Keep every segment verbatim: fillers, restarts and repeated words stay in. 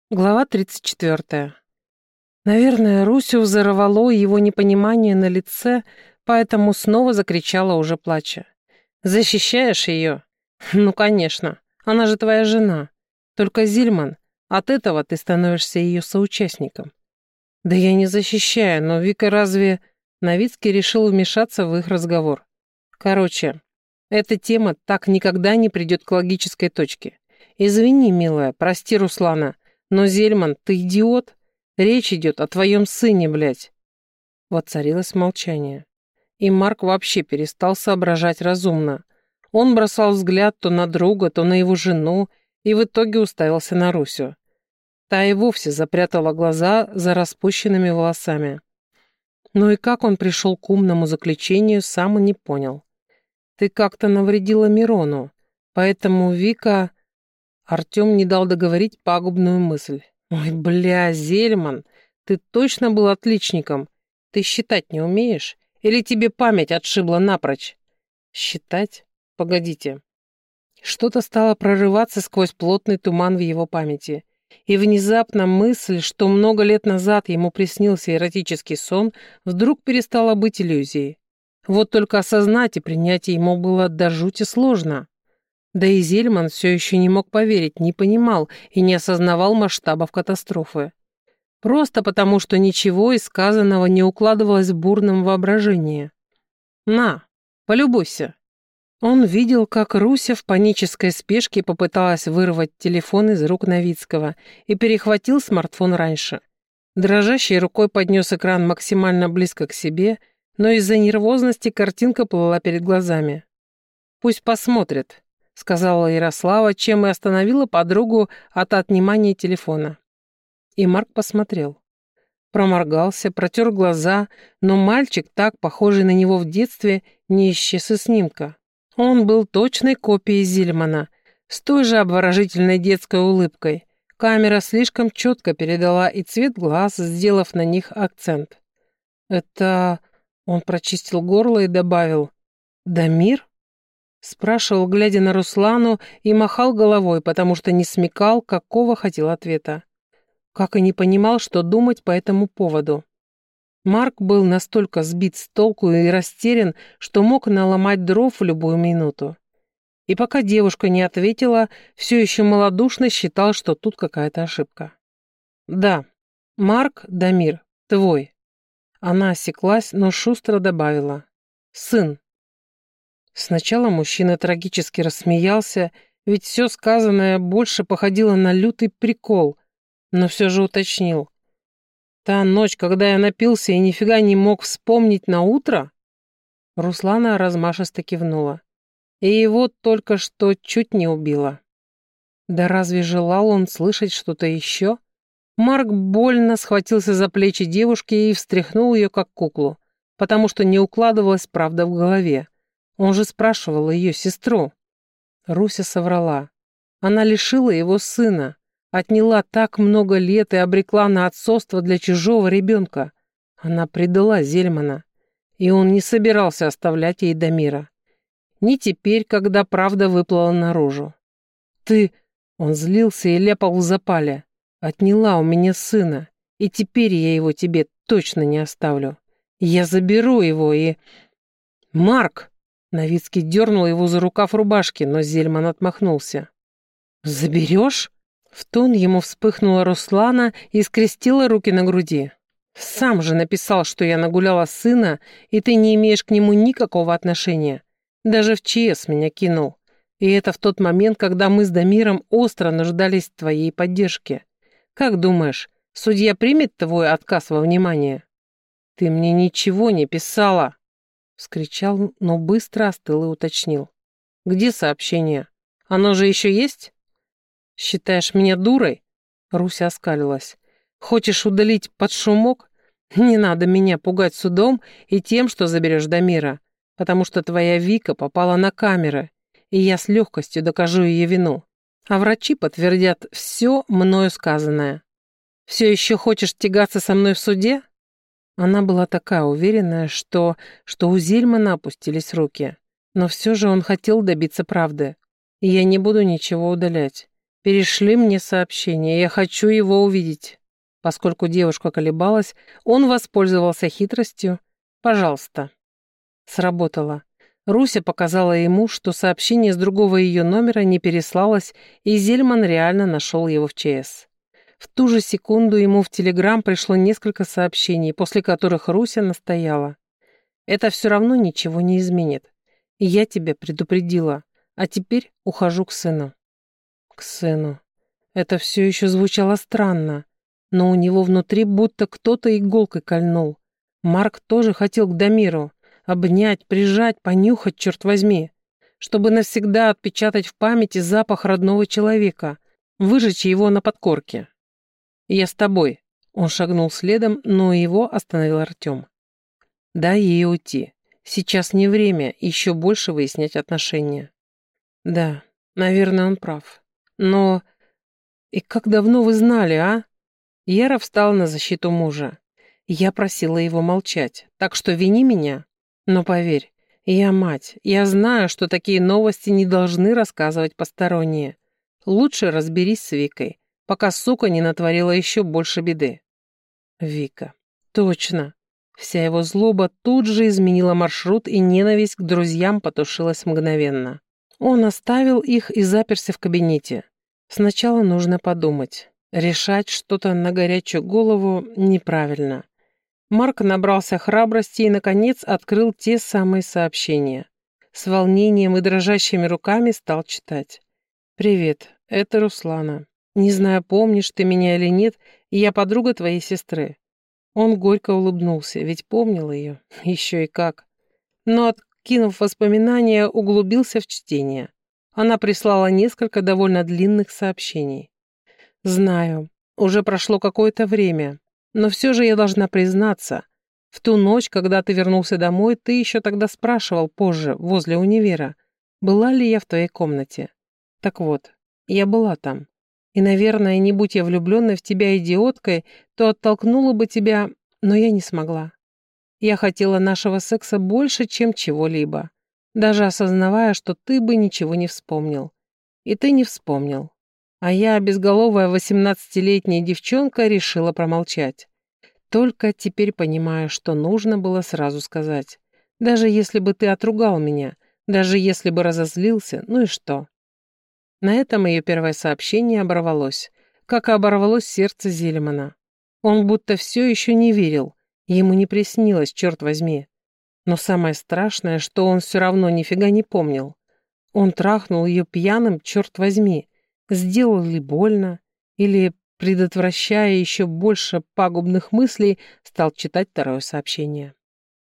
Глава тридцать четвёртая. Наверное, Русю взорвало его непонимание на лице, поэтому снова закричала, уже плача. «Защищаешь ее? Ну, конечно. Она же твоя жена. Только, Зильман, от этого ты становишься ее соучастником». «Да я не защищаю, но Вика разве...» Новицкий решил вмешаться в их разговор. «Короче, эта тема так никогда не придет к логической точке. Извини, милая, прости Руслана, но, Зельман, ты идиот? Речь идет о твоем сыне, блядь». Воцарилось молчание. И Марк вообще перестал соображать разумно. Он бросал взгляд то на друга, то на его жену, и в итоге уставился на Русю. Та и вовсе запрятала глаза за распущенными волосами. Ну и как он пришел к умному заключению, сам и не понял. «Ты как-то навредила Мирону, поэтому Вика...» Артем не дал договорить пагубную мысль. «Ой, бля, Зельман, ты точно был отличником? Ты считать не умеешь? Или тебе память отшибла напрочь?» «Считать? Погодите». Что-то стало прорываться сквозь плотный туман в его памяти. И внезапно мысль, что много лет назад ему приснился эротический сон, вдруг перестала быть иллюзией. Вот только осознать и принять ему было до жути сложно. Да и Зельман все еще не мог поверить, не понимал и не осознавал масштабов катастрофы. Просто потому, что ничего из сказанного не укладывалось в бурном воображении. «На, полюбуйся». Он видел, как Руся в панической спешке попыталась вырвать телефон из рук Новицкого и перехватил смартфон раньше. Дрожащей рукой поднес экран максимально близко к себе, но из-за нервозности картинка плыла перед глазами. «Пусть посмотрит», — сказала Ярослава, чем и остановила подругу от отнимания телефона. И Марк посмотрел. Проморгался, протер глаза, но мальчик, так похожий на него в детстве, не исчез из снимка. Он был точной копией Зильмана, с той же обворожительной детской улыбкой. Камера слишком четко передала и цвет глаз, сделав на них акцент. «Это...» — он прочистил горло и добавил. «Дамир?» — спрашивал, глядя на Руслану, и махал головой, потому что не смекал, какого хотел ответа. Как и не понимал, что думать по этому поводу. Марк был настолько сбит с толку и растерян, что мог наломать дров в любую минуту. И пока девушка не ответила, все еще малодушно считал, что тут какая-то ошибка. «Да, Марк Дамир, твой». Она осеклась, но шустро добавила. «Сын». Сначала мужчина трагически рассмеялся, ведь все сказанное больше походило на лютый прикол, но все же уточнил. «Та ночь, когда я напился и нифига не мог вспомнить на утро?» Руслана размашисто кивнула. И его только что чуть не убило. Да разве желал он слышать что-то еще? Марк больно схватился за плечи девушки и встряхнул ее как куклу, потому что не укладывалась правда в голове. Он же спрашивал ее сестру. Руся соврала. Она лишила его сына. Отняла так много лет и обрекла на отцовство для чужого ребенка. Она предала Зельмана, и он не собирался оставлять ей Дамира. Не теперь, когда правда выплыла наружу. «Ты...» — он злился и ляпал в запале. «Отняла у меня сына, и теперь я его тебе точно не оставлю. Я заберу его и...» «Марк!» — Новицкий дернул его за рукав рубашки, но Зельман отмахнулся. «Заберешь?» В тон ему вспыхнула Руслана и скрестила руки на груди. «Сам же написал, что я нагуляла сына, и ты не имеешь к нему никакого отношения. Даже в ЧС меня кинул. И это в тот момент, когда мы с Дамиром остро нуждались в твоей поддержке. Как думаешь, судья примет твой отказ во внимание?» «Ты мне ничего не писала!» — вскричал, но быстро остыл и уточнил. «Где сообщение? Оно же еще есть?» «Считаешь меня дурой?» Руся оскалилась. «Хочешь удалить под шумок? Не надо меня пугать судом и тем, что заберешь Дамира, потому что твоя Вика попала на камеры, и я с легкостью докажу ее вину. А врачи подтвердят все мною сказанное. Все еще хочешь тягаться со мной в суде?» Она была такая уверенная, что, что у Зельмана опустились руки. Но все же он хотел добиться правды. И я не буду ничего удалять. Перешли мне сообщение, я хочу его увидеть. Поскольку девушка колебалась, он воспользовался хитростью. Пожалуйста. Сработало. Руся показала ему, что сообщение с другого ее номера не переслалось, и Зельман реально нашел его в ЧС. В ту же секунду ему в Телеграм пришло несколько сообщений, после которых Руся настояла. «Это все равно ничего не изменит. И я тебя предупредила, а теперь ухожу к сыну». К сыну. Это все еще звучало странно, но у него внутри будто кто-то иголкой кольнул. Марк тоже хотел к Дамиру. Обнять, прижать, понюхать, черт возьми. Чтобы навсегда отпечатать в памяти запах родного человека, выжечь его на подкорке. «Я с тобой». Он шагнул следом, но его остановил Артем. «Дай ей уйти. Сейчас не время еще больше выяснять отношения». «Да, наверное, он прав. Но... И как давно вы знали, а?» Яра встала на защиту мужа. «Я просила его молчать, так что вини меня. Но поверь, я мать, я знаю, что такие новости не должны рассказывать посторонние. Лучше разберись с Викой, пока сука не натворила еще больше беды». Вика. Точно. Вся его злоба тут же изменила маршрут, и ненависть к друзьям потушилась мгновенно. Он оставил их и заперся в кабинете. Сначала нужно подумать. Решать что-то на горячую голову неправильно. Марк набрался храбрости и, наконец, открыл те самые сообщения. С волнением и дрожащими руками стал читать. «Привет, это Руслана. Не знаю, помнишь ты меня или нет, я подруга твоей сестры». Он горько улыбнулся, ведь помнил ее. Еще и как. Но, откинув воспоминания, углубился в чтение. Она прислала несколько довольно длинных сообщений. «Знаю, уже прошло какое-то время. Но все же я должна признаться, в ту ночь, когда ты вернулся домой, ты еще тогда спрашивал позже, возле универа, была ли я в твоей комнате. Так вот, я была там. И, наверное, не будь я влюбленной в тебя идиоткой, то оттолкнула бы тебя, но я не смогла. Я хотела нашего секса больше, чем чего-либо, даже осознавая, что ты бы ничего не вспомнил. И ты не вспомнил. А я, безголовая восемнадцатилетняя девчонка, решила промолчать. Только теперь понимаю, что нужно было сразу сказать. Даже если бы ты отругал меня, даже если бы разозлился, ну и что?» На этом ее первое сообщение оборвалось, как и оборвалось сердце Зельмана. Он будто все еще не верил, ему не приснилось, черт возьми. Но самое страшное, что он все равно нифига не помнил. Он трахнул ее пьяным, черт возьми. Сделал ли больно, или, предотвращая еще больше пагубных мыслей, стал читать второе сообщение.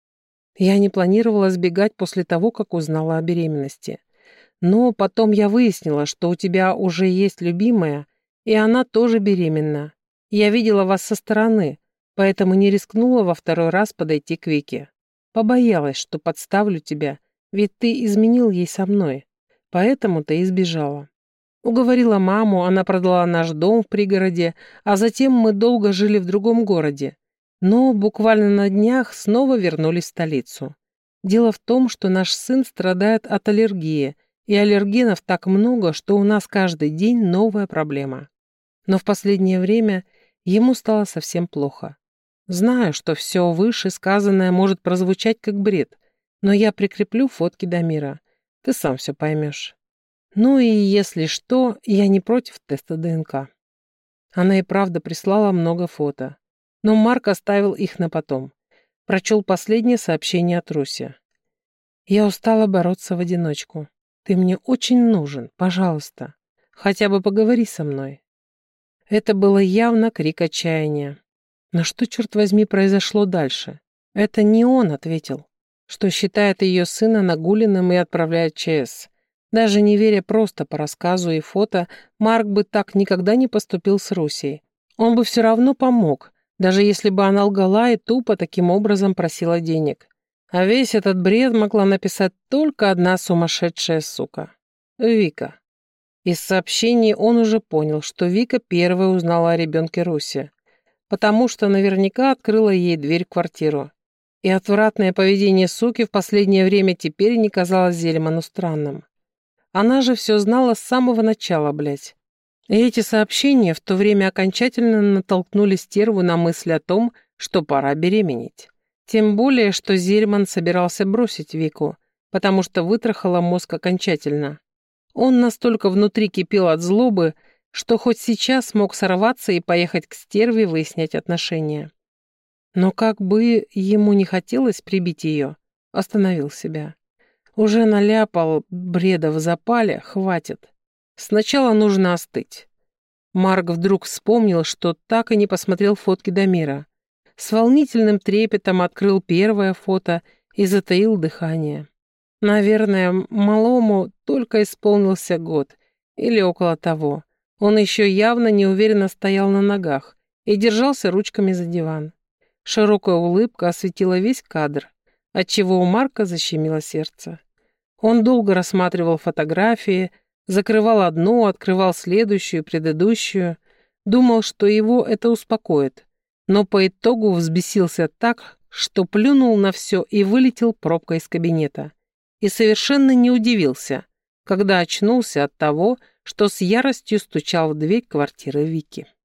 «Я не планировала сбегать после того, как узнала о беременности. Но потом я выяснила, что у тебя уже есть любимая, и она тоже беременна. Я видела вас со стороны, поэтому не рискнула во второй раз подойти к Вике. Побоялась, что подставлю тебя, ведь ты изменил ей со мной, поэтому ты избежала. Уговорила маму, она продала наш дом в пригороде, а затем мы долго жили в другом городе. Но буквально на днях снова вернулись в столицу. Дело в том, что наш сын страдает от аллергии, и аллергенов так много, что у нас каждый день новая проблема. Но в последнее время ему стало совсем плохо. Знаю, что все вышесказанное может прозвучать как бред, но я прикреплю фотки Дамира. Ты сам все поймешь. Ну и если что, я не против теста ДНК». Она и правда прислала много фото. Но Марк оставил их на потом. Прочел последнее сообщение от Руси. «Я устала бороться в одиночку. Ты мне очень нужен, пожалуйста. Хотя бы поговори со мной». Это было явно крик отчаяния. Но что, черт возьми, произошло дальше? Это не он ответил, что считает ее сына нагуленным и отправляет в ЧС. Даже не веря просто по рассказу и фото, Марк бы так никогда не поступил с Русей. Он бы все равно помог, даже если бы она лгала и тупо таким образом просила денег. А весь этот бред могла написать только одна сумасшедшая сука. Вика. Из сообщений он уже понял, что Вика первая узнала о ребенке Руси, потому что наверняка открыла ей дверь в квартиру. И отвратное поведение суки в последнее время теперь не казалось Зельману странным. Она же все знала с самого начала, блядь. И эти сообщения в то время окончательно натолкнули стерву на мысль о том, что пора беременеть. Тем более, что Зельман собирался бросить Вику, потому что вытрахала мозг окончательно. Он настолько внутри кипел от злобы, что хоть сейчас мог сорваться и поехать к стерве выяснять отношения. Но как бы ему не хотелось прибить ее, остановил себя. Уже наляпал бреда в запале, хватит. Сначала нужно остыть. Марк вдруг вспомнил, что так и не посмотрел фотки Дамира. С волнительным трепетом открыл первое фото и затаил дыхание. Наверное, малому только исполнился год, или около того. Он еще явно неуверенно стоял на ногах и держался ручками за диван. Широкая улыбка осветила весь кадр, отчего у Марка защемило сердце. Он долго рассматривал фотографии, закрывал одну, открывал следующую, предыдущую, думал, что его это успокоит, но по итогу взбесился так, что плюнул на все и вылетел пробкой из кабинета. И совершенно не удивился, когда очнулся от того, что с яростью стучал в дверь квартиры Вики.